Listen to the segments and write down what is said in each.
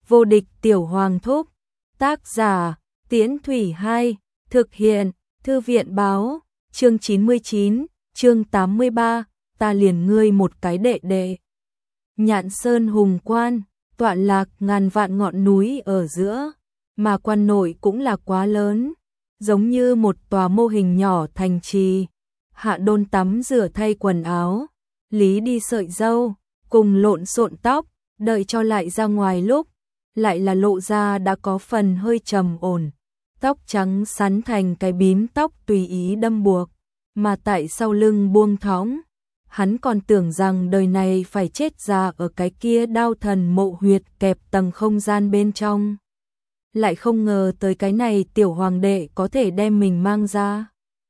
Vô địch tiểu hoàng thúc. Tác giả Tiễn Thủy 2. Thực hiện Thư viện báo. Chương 99, chương 83. Ta liền ngươi một cái đệ đệ. Nhạn Sơn hùng quan, tọa lạc ngàn vạn ngọn núi ở giữa, mà quan nội cũng là quá lớn, giống như một tòa mô hình nhỏ thành trì. Hạ Đôn tắm rửa thay quần áo, lý đi sợi râu, cùng lộn xộn tóc, đợi cho lại ra ngoài lúc, lại là lộ ra đã có phần hơi trầm ổn. Tóc trắng sắn thành cái bím tóc tùy ý đâm buộc, mà tại sau lưng buông thõng. Hắn còn tưởng rằng đời này phải chết già ở cái kia Đao Thần mộ huyệt kẹp tầng không gian bên trong. Lại không ngờ tới cái này tiểu hoàng đệ có thể đem mình mang ra.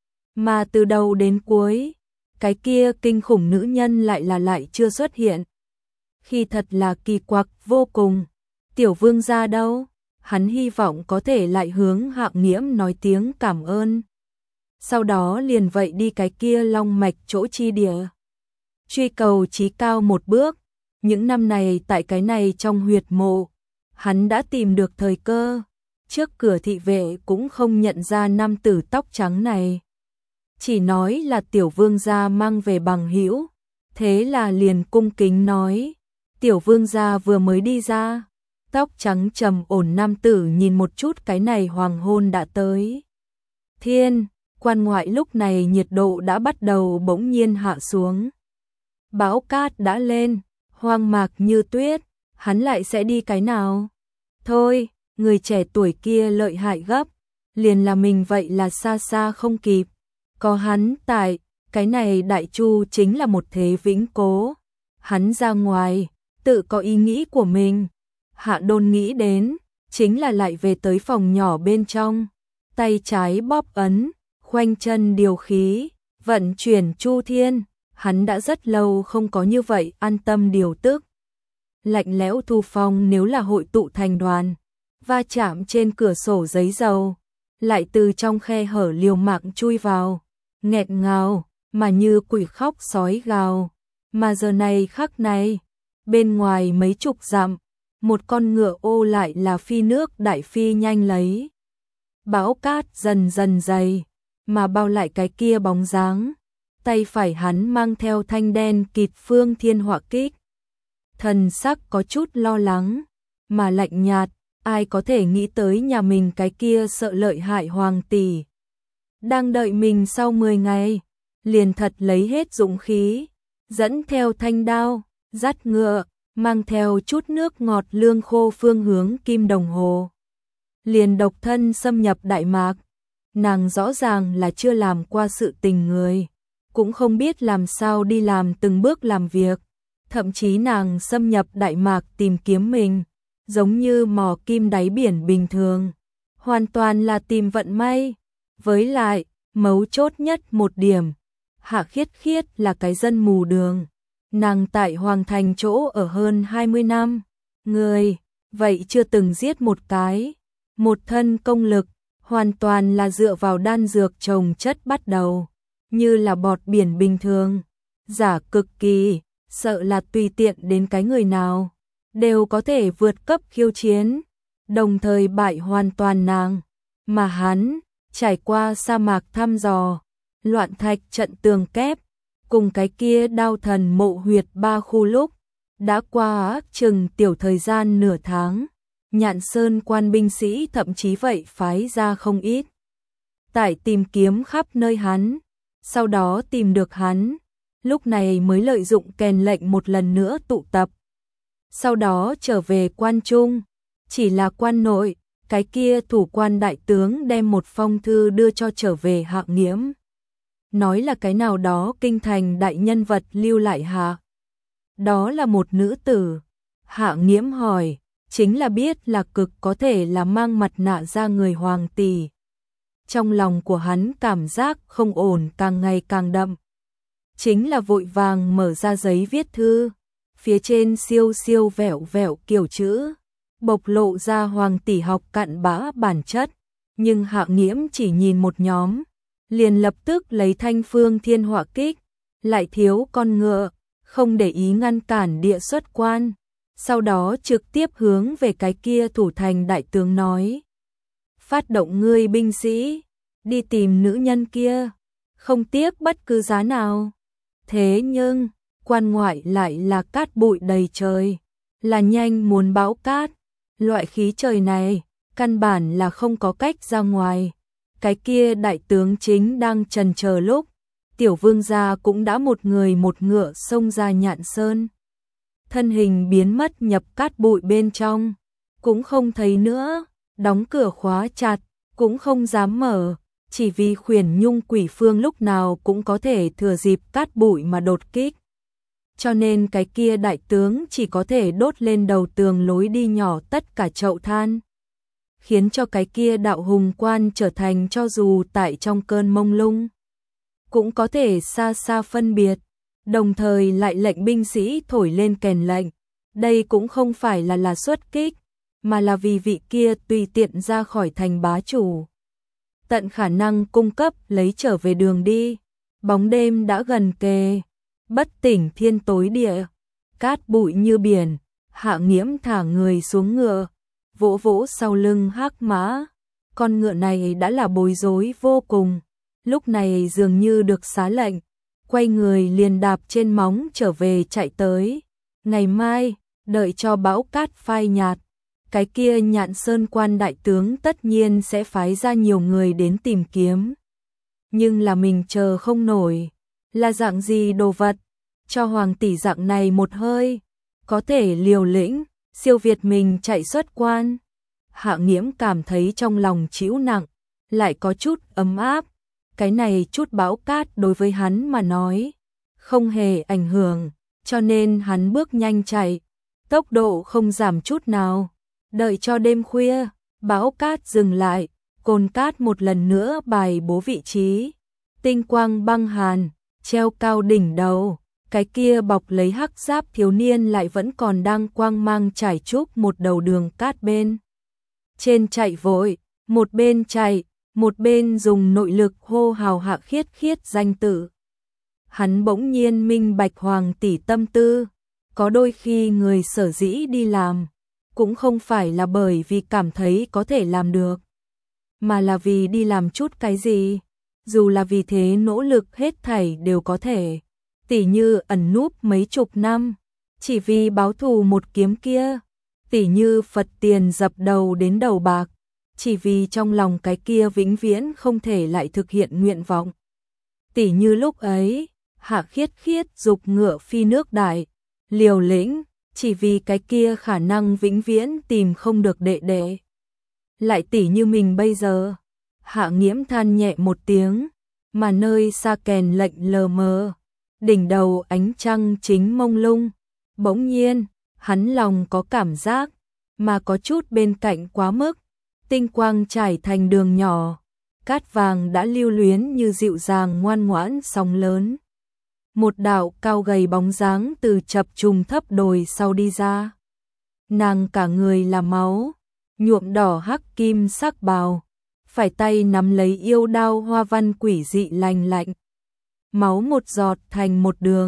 Mà từ đầu đến cuối, cái kia kinh khủng nữ nhân lại chưa xuất hiện. Khi thật là kỳ quặc vô cùng. Tiểu vương gia đâu? Hắn hy vọng có thể lại hướng Hạng Nghiễm nói tiếng cảm ơn. Sau đó liền vậy đi cái kia long mạch chỗ chi địa. Truy cầu chí cao một bước. Những năm này tại cái này trong huyệt mộ, hắn đã tìm được thời cơ. Trước cửa thị vệ cũng không nhận ra nam tử tóc trắng này. Chỉ nói là tiểu vương gia mang về bằng hữu. Thế là liền cung kính nói. Tiểu vương gia vừa mới đi ra. Tóc trắng trầm ổn nam tử nhìn một chút cái này hoàng hôn đã tới. Thiên, quan ngoại lúc này nhiệt độ đã bắt đầu bỗng nhiên hạ xuống. Bão cát đã lên, hoang mạc như tuyết, hắn lại sẽ đi cái nào? Thôi, người trẻ tuổi kia lợi hại gấp, liền là mình vậy là xa xa không kịp. Có hắn tại, cái này đại chu chính là một thế vĩnh cố. Hắn ra ngoài, tự có ý nghĩ của mình. Hạ Đôn nghĩ đến, chính là lại về tới phòng nhỏ bên trong. Tay trái bóp ấn, khoanh chân điều khí, vận chuyển chu thiên. Hắn đã rất lâu không có như vậy an tâm điều tức. Lạnh lẽo thu phong nếu là hội tụ thành đoàn, va chạm trên cửa sổ giấy dầu, lại từ trong khe hở liều mạng chui vào, nghẹn ngào, mà như quỷ khóc sói gào. Mà giờ này khắc này, bên ngoài mấy chục dặm, một con ngựa ô lại là phi nước đại phi nhanh lấy. Bão cát dần dần dày, mà bao lại cái kia bóng dáng. Tay phải hắn mang theo thanh đen kịt phương thiên họa kích. Thần sắc có chút lo lắng, mà lạnh nhạt, ai có thể nghĩ tới nhà mình cái kia sợ lợi hại hoàng tỷ. Đang đợi mình sau 10 ngày, liền thật lấy hết dũng khí, dẫn theo thanh đao, dắt ngựa, mang theo chút nước ngọt lương khô phương hướng Kim Đồng Hồ. Liền độc thân xâm nhập Đại Mạc, nàng rõ ràng là chưa làm qua sự tình người. Cũng không biết làm sao đi làm từng bước làm việc, thậm chí nàng xâm nhập Đại Mạc tìm kiếm mình, giống như mò kim đáy biển bình thường, hoàn toàn là tìm vận may. Với lại, mấu chốt nhất một điểm, Hạ Khiết Khiết là cái dân mù đường, nàng tại Hoàng Thành chỗ ở hơn 20 năm, người, vậy chưa từng giết một cái, một thân công lực, hoàn toàn là dựa vào đan dược trồng chất bắt đầu. Như là bọt biển bình thường, giả cực kỳ, sợ là tùy tiện đến cái người nào, đều có thể vượt cấp khiêu chiến, đồng thời bại hoàn toàn nàng. Mà hắn, trải qua sa mạc thăm dò, loạn thạch trận tường kép, cùng cái kia Đao Thần mộ huyệt 3 khu lúc, đã qua chừng tiểu thời gian nửa tháng, Nhạn Sơn quan binh sĩ thậm chí vậy phái ra không ít. Tại tìm kiếm khắp nơi hắn. Sau đó tìm được hắn, lúc này mới lợi dụng kèn lệnh một lần nữa tụ tập. Sau đó trở về quan trung, chỉ là quan nội, cái kia thủ quan đại tướng đem một phong thư đưa cho trở về Hạng Nghiễm. Nói là cái nào đó kinh thành đại nhân vật lưu lại hạ. Đó là một nữ tử. Hạng Nghiễm hỏi, chính là biết là cực có thể là mang mặt nạ ra người hoàng tỷ. Trong lòng của hắn cảm giác không ổn càng ngày càng đậm. Chính là vội vàng mở ra giấy viết thư, phía trên siêu siêu vẹo vẹo kiểu chữ, bộc lộ ra hoàng tỷ học cặn bã bản chất. Nhưng Hạng Nghiễm chỉ nhìn một nhóm, liền lập tức lấy thanh phương thiên họa kích, lại thiếu con ngựa, không để ý ngăn cản địa xuất quan, sau đó trực tiếp hướng về cái kia thủ thành đại tướng nói. Phát động ngươi binh sĩ, đi tìm nữ nhân kia, không tiếc bất cứ giá nào. Thế nhưng, quan ngoại lại là cát bụi đầy trời, là nhanh muốn bão cát. Loại khí trời này, căn bản là không có cách ra ngoài. Cái kia đại tướng chính đang chần chờ lúc, tiểu vương gia cũng đã một người một ngựa xông ra Nhạn Sơn. Thân hình biến mất nhập cát bụi bên trong, cũng không thấy nữa, đóng cửa khóa chặt, cũng không dám mở, chỉ vì Khuyển Nhung quỷ phương lúc nào cũng có thể thừa dịp cát bụi mà đột kích. Cho nên cái kia đại tướng chỉ có thể đốt lên đầu tường lối đi nhỏ tất cả chậu than, khiến cho cái kia đạo hùng quan trở thành cho dù tại trong cơn mông lung, cũng có thể xa xa phân biệt, đồng thời lại lệnh binh sĩ thổi lên kèn lệnh. Đây cũng không phải là xuất kích, mà là vì vị kia tùy tiện ra khỏi thành bá chủ, tận khả năng cung cấp lấy trở về đường đi. Bóng đêm đã gần kề, bất tỉnh thiên tối địa, cát bụi như biển. Hạ Nghiễm thả người xuống ngựa, vỗ vỗ sau lưng hắc mã. Con ngựa này đã là bối rối vô cùng, lúc này dường như được xá lệnh, quay người liền đạp trên móng trở về chạy tới. Ngày mai, đợi cho bão cát phai nhạt, cái kia Nhạn Sơn quan đại tướng tất nhiên sẽ phái ra nhiều người đến tìm kiếm. Nhưng là mình chờ không nổi, là dạng gì đồ vật, cho hoàng tỷ dạng này một hơi, có thể liều lĩnh, siêu việt mình chạy xuất quan. Hạ Nghiễm cảm thấy trong lòng chịu nặng, lại có chút ấm áp. Cái này chút bão cát đối với hắn mà nói, không hề ảnh hưởng, cho nên hắn bước nhanh chạy, tốc độ không giảm chút nào. Đợi cho đêm khuya, bão cát dừng lại, cồn cát một lần nữa bài bố vị trí. Tinh quang băng hàn, treo cao đỉnh đầu, cái kia bọc lấy hắc giáp thiếu niên lại vẫn còn đang quang mang trải trúc một đầu đường cát bên trên chạy vội, một bên chạy, một bên dùng nội lực hô hào Hạ Khiết Khiết danh tự. Hắn bỗng nhiên minh bạch hoàng tỷ tâm tư, có đôi khi người sở dĩ đi làm, cũng không phải là bởi vì cảm thấy có thể làm được, mà là vì đi làm chút cái gì, dù là vì thế nỗ lực hết thảy đều có thể. Tỉ như ẩn núp mấy chục năm, chỉ vì báo thù một kiếm kia, tỉ như Phật tiền dập đầu đến đầu bạc, chỉ vì trong lòng cái kia vĩnh viễn không thể lại thực hiện nguyện vọng. Tỉ như lúc ấy, Hạ Khiết Khiết dục ngựa phi nước đại, liều lĩnh, chỉ vì cái kia khả năng vĩnh viễn tìm không được đệ đệ. Lại tỉ như mình bây giờ, Hạ Nghiễm than nhẹ một tiếng, mà nơi xa kèn lệnh lờ mờ, đỉnh đầu ánh trăng chính mông lung, bỗng nhiên, hắn lòng có cảm giác, mà có chút bên cạnh quá mức, tinh quang trải thành đường nhỏ, cát vàng đã lưu luyến như dịu dàng ngoan ngoãn sóng lớn. Một đạo cao gầy bóng dáng từ chập trùng thấp đồi sau đi ra. Nàng cả người là máu, nhuộm đỏ hắc kim sắc bào, phải tay nắm lấy yêu đao hoa văn quỷ dị lành lạnh. Máu một giọt thành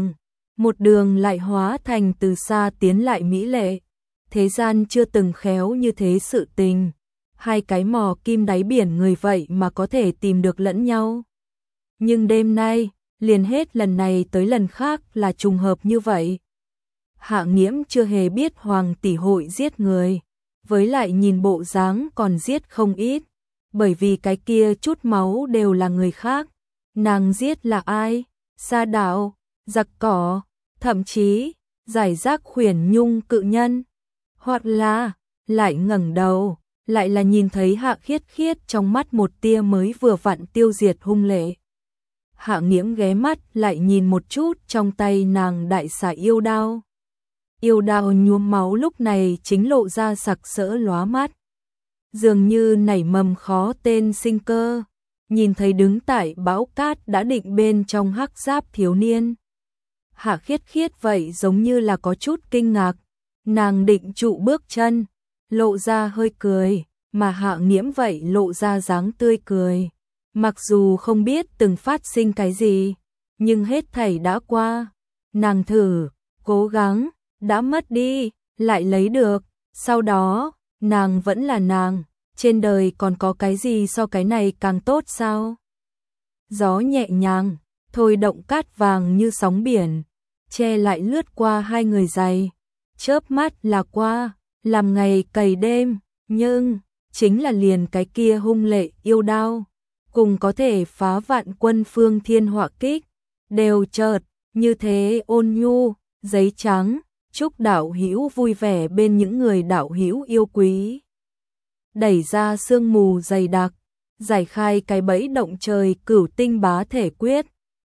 một đường lại hóa thành từ xa tiến lại mỹ lệ. Thế gian chưa từng khéo như thế sự tình, hai cái mò kim đáy biển người vậy mà có thể tìm được lẫn nhau. Nhưng đêm nay, liền hết lần này tới lần khác là trùng hợp như vậy. Hạ Nghiễm chưa hề biết hoàng tỷ hội giết người, với lại nhìn bộ dáng còn giết không ít, bởi vì cái kia chút máu đều là người khác. Nàng giết là ai? Sa đạo, giặc cỏ, thậm chí giải rác Khuyển Nhung cự nhân, hoặc là lại ngẩng đầu, lại là nhìn thấy Hạ Khiết Khiết trong mắt một tia mới vừa vặn tiêu diệt hung lệ. Hạ Nghiễm ghé mắt lại nhìn một chút trong tay nàng đại xà yêu đao. Yêu đao nhuốm máu lúc này chính lộ ra sặc sỡ lóa mắt, dường như nảy mầm khó tên sinh cơ. Nhìn thấy đứng tại bão cát đã định bên trong hắc giáp thiếu niên, Hạ Khiết Khiết vậy giống như là có chút kinh ngạc, nàng định trụ bước chân, lộ ra hơi cười, mà Hạ Nghiễm vậy lộ ra dáng tươi cười. Mặc dù không biết từng phát sinh cái gì, nhưng hết thảy đã qua, nàng thử, cố gắng, đã mất đi, lại lấy được, sau đó, nàng vẫn là nàng, trên đời còn có cái gì so cái này càng tốt sao? Gió nhẹ nhàng, thôi động cát vàng như sóng biển, che lại lướt qua hai người dày, chớp mắt là qua, làm ngày cày đêm, nhưng chính là liền cái kia hung lệ yêu đao, cùng có thể phá vạn quân phương thiên họa kích, đều chợt như thế ôn nhu, giấy trắng, chúc đạo hữu vui vẻ bên những người đạo hữu yêu quý. Đẩy ra sương mù dày đặc, giải khai cái bẫy động trời cửu tinh bá thể quyết,